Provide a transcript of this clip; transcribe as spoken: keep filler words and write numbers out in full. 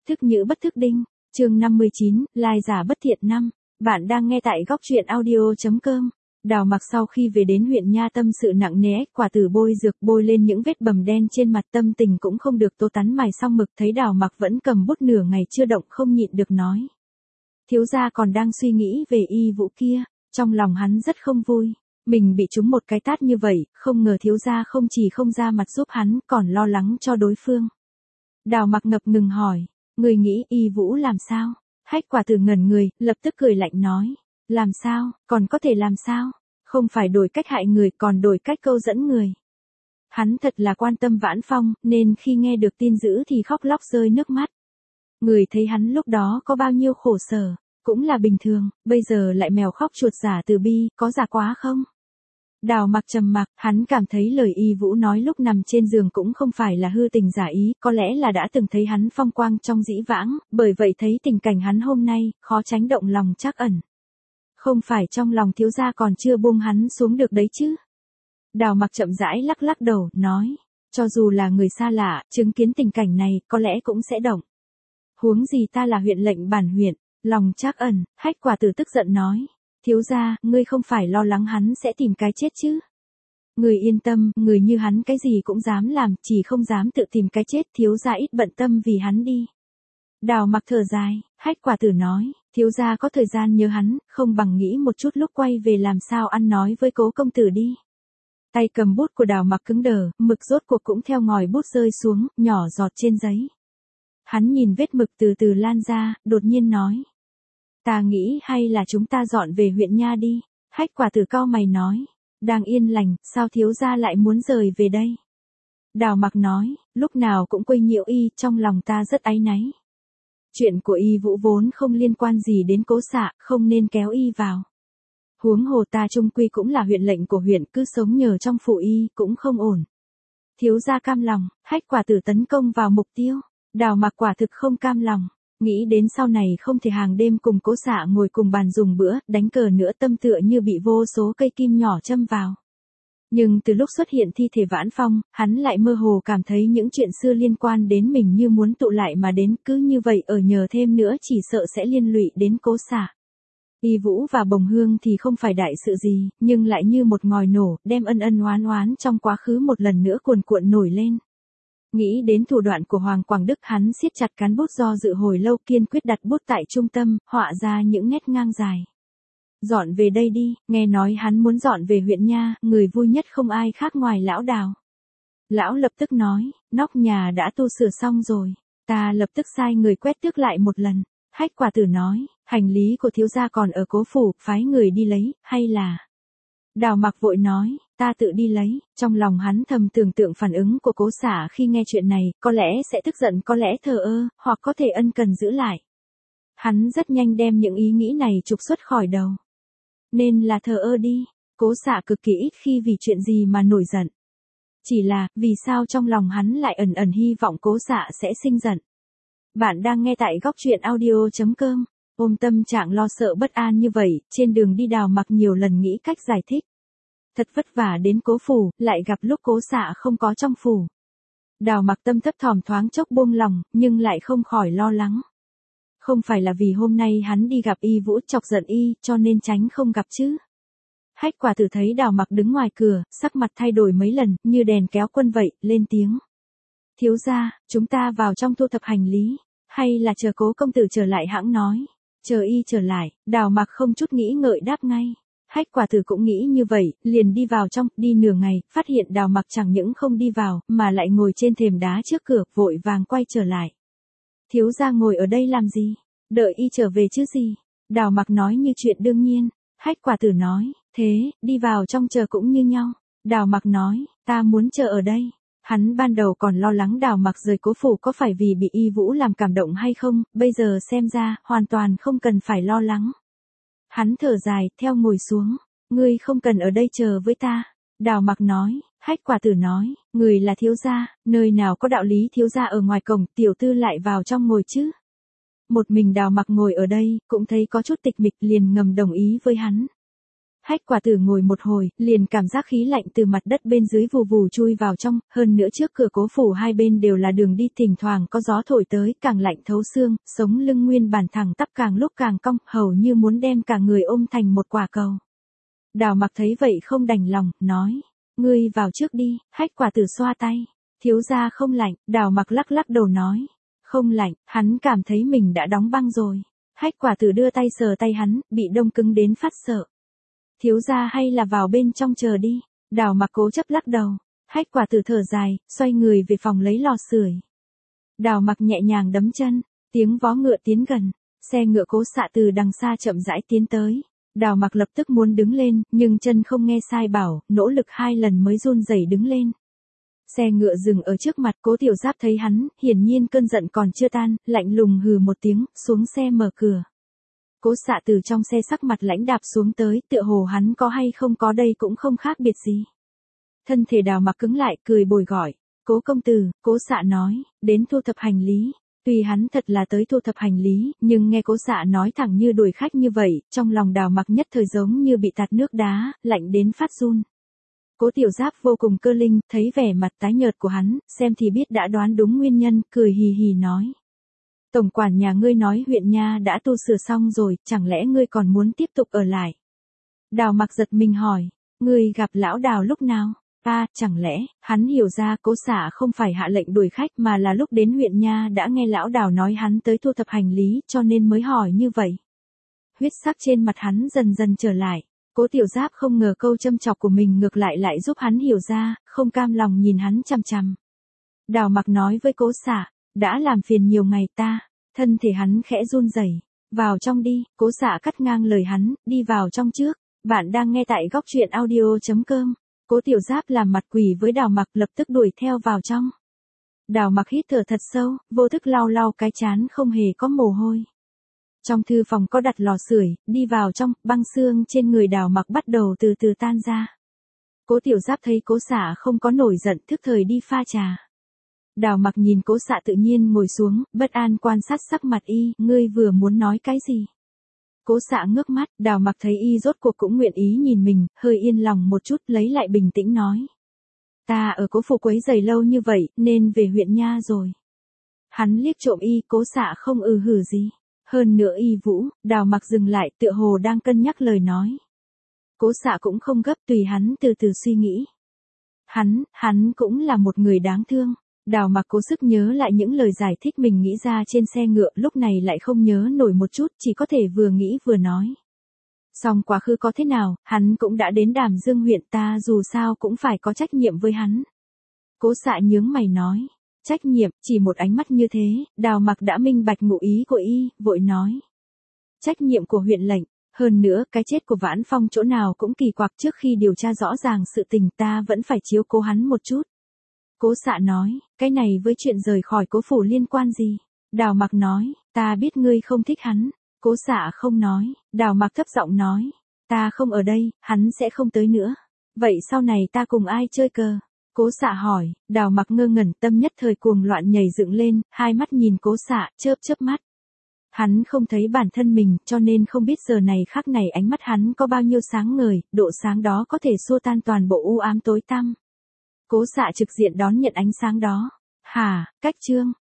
Thức nhữ bất thức đinh, chương năm mươi chín, lai giả bất thiện năm. Bạn đang nghe tại góc truyện audio.com. Đào Mặc sau khi về đến huyện Nha tâm sự nặng nề, quả tử bôi dược bôi lên những vết bầm đen trên mặt, tâm tình cũng không được tô tắn mài xong mực, thấy Đào Mặc vẫn cầm bút nửa ngày chưa động, không nhịn được nói. Thiếu gia còn đang suy nghĩ về y vũ kia, trong lòng hắn rất không vui. Mình bị trúng một cái tát như vậy, không ngờ thiếu gia không chỉ không ra mặt giúp hắn, còn lo lắng cho đối phương. Đào Mặc ngập ngừng hỏi, người nghĩ y vũ làm sao? Hách quả tử ngẩn người, lập tức cười lạnh nói, làm sao, còn có thể làm sao? Không phải đổi cách hại người, còn đổi cách câu dẫn người. Hắn thật là quan tâm Vãn Phong, nên khi nghe được tin dữ thì khóc lóc rơi nước mắt. Người thấy hắn lúc đó có bao nhiêu khổ sở, cũng là bình thường, bây giờ lại mèo khóc chuột giả từ bi, có giả quá không? Đào Mặc trầm mặc, hắn cảm thấy lời y vũ nói lúc nằm trên giường cũng không phải là hư tình giả ý, có lẽ là đã từng thấy hắn phong quang trong dĩ vãng, bởi vậy thấy tình cảnh hắn hôm nay, khó tránh động lòng trắc ẩn. Không phải trong lòng thiếu gia còn chưa buông hắn xuống được đấy chứ? Đào Mặc chậm rãi lắc lắc đầu, nói, cho dù là người xa lạ, chứng kiến tình cảnh này, có lẽ cũng sẽ động. Huống gì ta là huyện lệnh bản huyện, lòng trắc ẩn. Hách quả tử tức giận nói. Thiếu gia, ngươi không phải lo lắng hắn sẽ tìm cái chết chứ? Người yên tâm, người như hắn cái gì cũng dám làm, chỉ không dám tự tìm cái chết, thiếu gia ít bận tâm vì hắn đi. Đào Mặc thở dài, hách quả tử nói, thiếu gia có thời gian nhớ hắn, không bằng nghĩ một chút lúc quay về làm sao ăn nói với Cố công tử đi. Tay cầm bút của Đào Mặc cứng đờ, mực rốt cuộc cũng theo ngòi bút rơi xuống, nhỏ giọt trên giấy. Hắn nhìn vết mực từ từ lan ra, đột nhiên nói. Ta nghĩ hay là chúng ta dọn về huyện Nha đi. Hách quả tử cau mày nói. Đang yên lành, sao thiếu gia lại muốn rời về đây? Đào Mặc nói, lúc nào cũng quấy nhiễu y, trong lòng ta rất áy náy. Chuyện của y vũ vốn không liên quan gì đến Cố xạ, không nên kéo y vào. Huống hồ ta trung quy cũng là huyện lệnh của huyện, cứ sống nhờ trong phủ y, cũng không ổn. Thiếu gia cam lòng. Hách quả tử tấn công vào mục tiêu. Đào Mặc quả thực không cam lòng. Nghĩ đến sau này không thể hàng đêm cùng Cố xạ ngồi cùng bàn dùng bữa, đánh cờ nữa, tâm tựa như bị vô số cây kim nhỏ châm vào. Nhưng từ lúc xuất hiện thi thể Vãn Phong, hắn lại mơ hồ cảm thấy những chuyện xưa liên quan đến mình như muốn tụ lại mà đến, cứ như vậy ở nhờ thêm nữa chỉ sợ sẽ liên lụy đến Cố xạ. Y Vũ và Bồng Hương thì không phải đại sự gì, nhưng lại như một ngòi nổ, đem ân ân oán oán trong quá khứ một lần nữa cuồn cuộn nổi lên. Nghĩ đến thủ đoạn của Hoàng Quảng Đức, hắn siết chặt cán bút do dự hồi lâu, kiên quyết đặt bút tại trung tâm, họa ra những nét ngang dài. Dọn về đây đi, nghe nói hắn muốn dọn về huyện Nha, người vui nhất không ai khác ngoài lão Đào. Lão lập tức nói, nóc nhà đã tu sửa xong rồi, ta lập tức sai người quét tước lại một lần. Hách quả tử nói, hành lý của thiếu gia còn ở Cố phủ, phái người đi lấy, hay là... Đào Mặc vội nói, ta tự đi lấy. Trong lòng hắn thầm tưởng tượng phản ứng của Cố xạ khi nghe chuyện này, có lẽ sẽ tức giận, có lẽ thờ ơ, hoặc có thể ân cần giữ lại. Hắn rất nhanh đem những ý nghĩ này trục xuất khỏi đầu. Nên là thờ ơ đi. Cố xạ cực kỳ ít khi vì chuyện gì mà nổi giận. Chỉ là, vì sao trong lòng hắn lại ẩn ẩn hy vọng Cố xạ sẽ sinh giận. Bạn đang nghe tại góc truyện audio.com. Ôm tâm trạng lo sợ bất an như vậy, trên đường đi Đào Mặc nhiều lần nghĩ cách giải thích. Thật vất vả đến Cố phủ, lại gặp lúc Cố xạ không có trong phủ. Đào Mặc tâm thấp thỏm thoáng chốc buông lòng, nhưng lại không khỏi lo lắng. Không phải là vì hôm nay hắn đi gặp y vũ chọc giận y, cho nên tránh không gặp chứ. Hách quả tử thấy Đào Mặc đứng ngoài cửa, sắc mặt thay đổi mấy lần, như đèn kéo quân vậy, lên tiếng. Thiếu gia, chúng ta vào trong thu thập hành lý, hay là chờ Cố công tử trở lại hãng nói. Chờ y trở lại, Đào Mặc không chút nghĩ ngợi đáp ngay. Hách quả tử cũng nghĩ như vậy, liền đi vào trong, đi nửa ngày, phát hiện Đào Mặc chẳng những không đi vào, mà lại ngồi trên thềm đá trước cửa, vội vàng quay trở lại. Thiếu gia ngồi ở đây làm gì? Đợi y trở về chứ gì? Đào Mặc nói như chuyện đương nhiên. Hách quả tử nói, thế, đi vào trong chờ cũng như nhau. Đào Mặc nói, ta muốn chờ ở đây. Hắn ban đầu còn lo lắng Đào Mặc rời Cố phủ có phải vì bị y vũ làm cảm động hay không, bây giờ xem ra, hoàn toàn không cần phải lo lắng. Hắn thở dài, theo ngồi xuống, ngươi không cần ở đây chờ với ta. Đào Mặc nói, hách quả tử nói, người là thiếu gia, nơi nào có đạo lý thiếu gia ở ngoài cổng, tiểu tư lại vào trong ngồi chứ. Một mình Đào Mặc ngồi ở đây, cũng thấy có chút tịch mịch, liền ngầm đồng ý với hắn. Hách Quả Tử ngồi một hồi, liền cảm giác khí lạnh từ mặt đất bên dưới vù vù chui vào trong, hơn nữa trước cửa Cố phủ hai bên đều là đường đi, thỉnh thoảng có gió thổi tới, càng lạnh thấu xương, sống lưng nguyên bản thẳng tắp càng lúc càng cong, hầu như muốn đem cả người ôm thành một quả cầu. Đào Mặc thấy vậy không đành lòng, nói, ngươi vào trước đi. Hách Quả Tử xoa tay, thiếu gia không lạnh. Đào Mặc lắc lắc đầu nói, không lạnh. Hắn cảm thấy mình đã đóng băng rồi. Hách Quả Tử đưa tay sờ tay hắn, bị đông cứng đến phát sợ. Thiếu gia hay là vào bên trong chờ đi. Đào Mặc cố chấp lắc đầu. Hách Quả Tử thở dài, xoay người về phòng lấy lò sưởi. Đào Mặc nhẹ nhàng đấm chân, tiếng vó ngựa tiến gần, xe ngựa Cố Xạ từ đằng xa chậm rãi tiến tới. Đào Mặc lập tức muốn đứng lên, nhưng chân không nghe sai bảo, nỗ lực hai lần mới run rẩy đứng lên. Xe ngựa dừng ở trước mặt, Cố Tiểu Giáp thấy hắn, hiển nhiên cơn giận còn chưa tan, lạnh lùng hừ một tiếng, xuống xe mở cửa. Cố Xạ từ trong xe sắc mặt lãnh đạp xuống tới, tựa hồ hắn có hay không có đây cũng không khác biệt gì. Thân thể Đào Mặc cứng lại, cười bồi gọi, Cố công tử. Cố Xạ nói, đến thu thập hành lý. Tuy hắn thật là tới thu thập hành lý, nhưng nghe Cố Xạ nói thẳng như đuổi khách như vậy, trong lòng Đào Mặc nhất thời giống như bị tạt nước đá, lạnh đến phát run. Cố Tiểu Giáp vô cùng cơ linh, thấy vẻ mặt tái nhợt của hắn, xem thì biết đã đoán đúng nguyên nhân, cười hì hì nói. Tổng quản nhà ngươi nói huyện nha đã tu sửa xong rồi, chẳng lẽ ngươi còn muốn tiếp tục ở lại? Đào Mặc giật mình hỏi, ngươi gặp lão Đào lúc nào? À, chẳng lẽ, hắn hiểu ra Cố Xạ không phải hạ lệnh đuổi khách mà là lúc đến huyện nha đã nghe lão Đào nói hắn tới thu thập hành lý, cho nên mới hỏi như vậy. Huyết sắc trên mặt hắn dần dần trở lại. Cố Tiểu Giáp không ngờ câu châm chọc của mình ngược lại lại giúp hắn hiểu ra, không cam lòng nhìn hắn chằm chằm. Đào Mặc nói với Cố Xạ, đã làm phiền nhiều ngày ta. Thân thể hắn khẽ run rẩy. Vào trong đi. Cố Xạ cắt ngang lời hắn, đi vào trong trước. Bạn đang nghe tại góc truyện audio chấm com. Cố Tiểu Giáp làm mặt quỷ với Đào Mặc, lập tức đuổi theo vào trong. Đào Mặc hít thở thật sâu, vô thức lau lau cái trán không hề có mồ hôi. Trong thư phòng có đặt lò sưởi, đi vào trong, băng xương trên người Đào Mặc bắt đầu từ từ tan ra. Cố Tiểu Giáp thấy Cố Xạ không có nổi giận, thức thời đi pha trà. Đào Mặc nhìn Cố Xạ tự nhiên ngồi xuống, bất an quan sát sắc mặt y, ngươi vừa muốn nói cái gì? Cố Xạ ngước mắt, Đào Mặc thấy y rốt cuộc cũng nguyện ý nhìn mình, hơi yên lòng một chút, lấy lại bình tĩnh nói. Ta ở Cố phủ quấy rầy lâu như vậy, nên về huyện nha rồi. Hắn liếc trộm y, Cố Xạ không ừ hử gì. Hơn nữa y vũ. Đào Mặc dừng lại, tựa hồ đang cân nhắc lời nói. Cố Xạ cũng không gấp, tùy hắn từ từ suy nghĩ. Hắn, hắn cũng là một người đáng thương. Đào Mặc cố sức nhớ lại những lời giải thích mình nghĩ ra trên xe ngựa, lúc này lại không nhớ nổi một chút, chỉ có thể vừa nghĩ vừa nói. Song quá khứ có thế nào, hắn cũng đã đến Đàm Dương huyện, ta dù sao cũng phải có trách nhiệm với hắn. Cố Xạ nhướng mày nói, trách nhiệm, chỉ một ánh mắt như thế, Đào Mặc đã minh bạch ngụ ý của y, vội nói. Trách nhiệm của huyện lệnh, hơn nữa, cái chết của Vãn Phong chỗ nào cũng kỳ quặc, trước khi điều tra rõ ràng sự tình ta vẫn phải chiếu cố hắn một chút. Cố Xạ nói, cái này với chuyện rời khỏi Cố phủ liên quan gì? Đào Mặc nói, ta biết ngươi không thích hắn. Cố Xạ không nói. Đào Mặc thấp giọng nói, ta không ở đây, hắn sẽ không tới nữa. Vậy sau này ta cùng ai chơi cờ? Cố Xạ hỏi. Đào Mặc ngơ ngẩn, tâm nhất thời cuồng loạn nhảy dựng lên, hai mắt nhìn Cố Xạ, chớp chớp mắt. Hắn không thấy bản thân mình, cho nên không biết giờ này khắc này ánh mắt hắn có bao nhiêu sáng ngời, độ sáng đó có thể xua tan toàn bộ u ám tối tăm. Cố Xạ trực diện đón nhận ánh sáng đó. Hả, cách chương,